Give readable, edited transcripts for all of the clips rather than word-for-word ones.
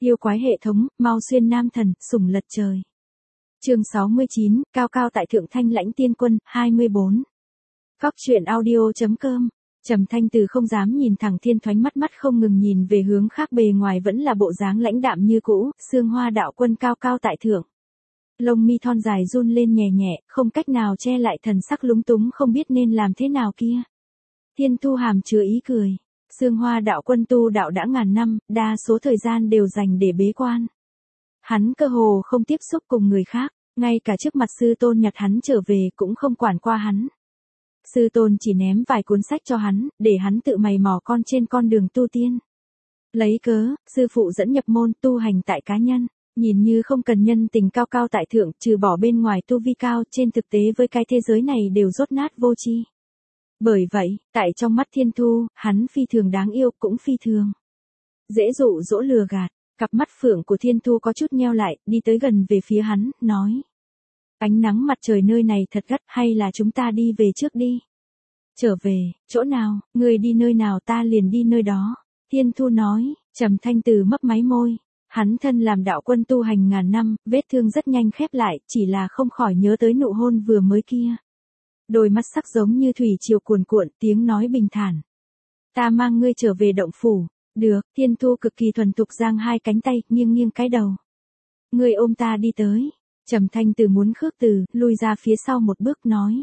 Yêu quái hệ thống, mau xuyên nam thần, sủng lật trời. Chương 69, cao cao tại thượng thanh lãnh tiên quân, 24. Cóc truyện audio.com. Trầm Thanh Từ không dám nhìn thẳng Thiên Thoánh, mắt không ngừng nhìn về hướng khác, bề ngoài vẫn là bộ dáng lãnh đạm như cũ, Xương Hoa đạo quân cao cao tại thượng. Lông mi thon dài run lên nhẹ nhẹ, không cách nào che lại thần sắc lúng túng không biết nên làm thế nào kia. Thiên Thu hàm chứa ý cười. Xương Hoa đạo quân tu đạo đã ngàn năm, đa số thời gian đều dành để bế quan. Hắn cơ hồ không tiếp xúc cùng người khác, ngay cả trước mặt sư tôn nhặt hắn trở về cũng không quản qua hắn. Sư tôn chỉ ném vài cuốn sách cho hắn, để hắn tự mày mò trên con đường tu tiên. Lấy cớ, sư phụ dẫn nhập môn tu hành tại cá nhân, nhìn như không cần nhân tình cao cao tại thượng, trừ bỏ bên ngoài tu vi cao, trên thực tế với cái thế giới này đều dốt nát vô tri. Bởi vậy, tại trong mắt Thiên Thu, hắn phi thường đáng yêu, cũng phi thường dễ dụ dỗ lừa gạt. Cặp mắt phượng của Thiên Thu có chút nheo lại, đi tới gần về phía hắn, nói. Ánh nắng mặt trời nơi này thật gắt, hay là chúng ta đi về trước đi? Trở về, chỗ nào, người đi nơi nào ta liền đi nơi đó. Thiên Thu nói. Trầm Thanh Từ mấp máy môi. Hắn thân làm đạo quân tu hành ngàn năm, vết thương rất nhanh khép lại, chỉ là không khỏi nhớ tới nụ hôn vừa mới kia. Đôi mắt sắc giống như thủy triều cuồn cuộn, tiếng nói bình thản. Ta mang ngươi trở về động phủ. Được. Thiên Thu cực kỳ thuần thục giang hai cánh tay, nghiêng cái đầu. Ngươi ôm ta đi tới. Trầm Thanh Từ muốn khước từ, lui ra phía sau một bước nói.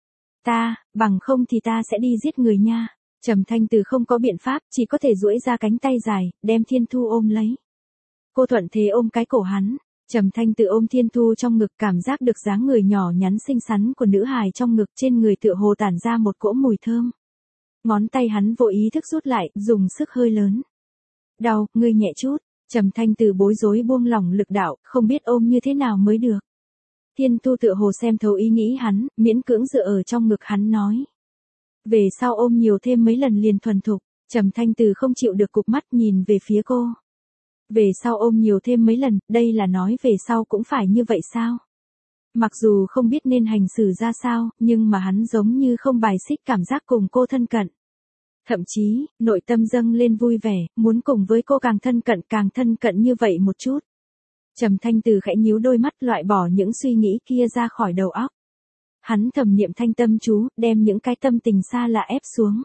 Bằng không thì ta sẽ đi giết người nha. Trầm Thanh Từ không có biện pháp, chỉ có thể duỗi ra cánh tay dài, đem Thiên Thu ôm lấy. Cô thuận thế ôm cái cổ hắn. Trầm Thanh Từ ôm Thiên Thu trong ngực, cảm giác được dáng người nhỏ nhắn xinh xắn của nữ hài trong ngực, trên người tựa hồ tản ra một cỗ mùi thơm. Ngón tay hắn vô ý thức rút lại, dùng sức hơi lớn. Đau, ngươi nhẹ chút. Trầm Thanh Từ bối rối buông lỏng lực đạo, không biết ôm như thế nào mới được. Thiên Thu tựa hồ xem thấu ý nghĩ hắn, miễn cưỡng dựa ở trong ngực hắn nói. Về sau ôm nhiều thêm mấy lần liền thuần thục. Trầm Thanh Từ không chịu được cụp mắt nhìn về phía cô. Về sau ôm nhiều thêm mấy lần, đây là nói về sau cũng phải như vậy sao? Mặc dù không biết nên hành xử ra sao, nhưng mà hắn giống như không bài xích cảm giác cùng cô thân cận. Thậm chí, nội tâm dâng lên vui vẻ, muốn cùng với cô càng thân cận như vậy một chút. Trầm Thanh Từ khẽ nhíu đôi mắt, loại bỏ những suy nghĩ kia ra khỏi đầu óc. Hắn thầm niệm thanh tâm chú, đem những cái tâm tình xa lạ ép xuống.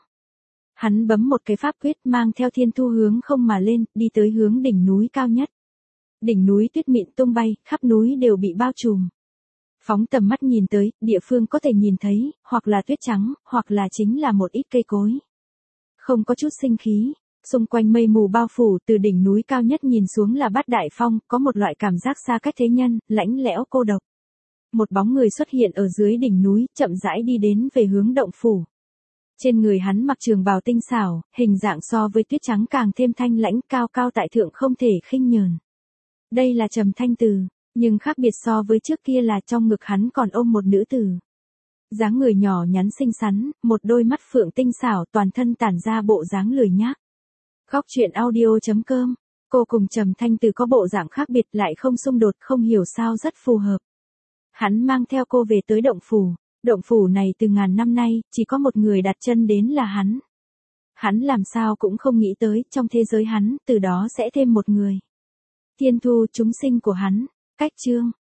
Hắn bấm một cái pháp quyết, mang theo Thiên Thu hướng không mà lên, đi tới hướng đỉnh núi cao nhất. Đỉnh núi tuyết mịn tung bay, khắp núi đều bị bao trùm. Phóng tầm mắt nhìn tới, địa phương có thể nhìn thấy, hoặc là tuyết trắng, hoặc là chính là một ít cây cối. Không có chút sinh khí, xung quanh mây mù bao phủ, từ đỉnh núi cao nhất nhìn xuống là Bát Đại Phong, có một loại cảm giác xa cách thế nhân, lạnh lẽo cô độc. Một bóng người xuất hiện ở dưới đỉnh núi, chậm rãi đi đến về hướng động phủ. Trên người hắn mặc trường bào tinh xảo, hình dạng so với tuyết trắng càng thêm thanh lãnh, cao cao tại thượng không thể khinh nhờn. Đây là Trầm Thanh Từ, nhưng khác biệt so với trước kia là trong ngực hắn còn ôm một nữ tử. Dáng người nhỏ nhắn xinh xắn, một đôi mắt phượng tinh xảo, toàn thân tản ra bộ dáng lười nhác. Cóc truyện audio.com. Cô cùng Trầm Thanh Từ có bộ dạng khác biệt lại không xung đột, không hiểu sao rất phù hợp. Hắn mang theo cô về tới động phủ. Động phủ này từ ngàn năm nay, chỉ có một người đặt chân đến là hắn. Hắn làm sao cũng không nghĩ tới, trong thế giới hắn, từ đó sẽ thêm một người. Thiên Thu, chúng sinh của hắn. Cách chương.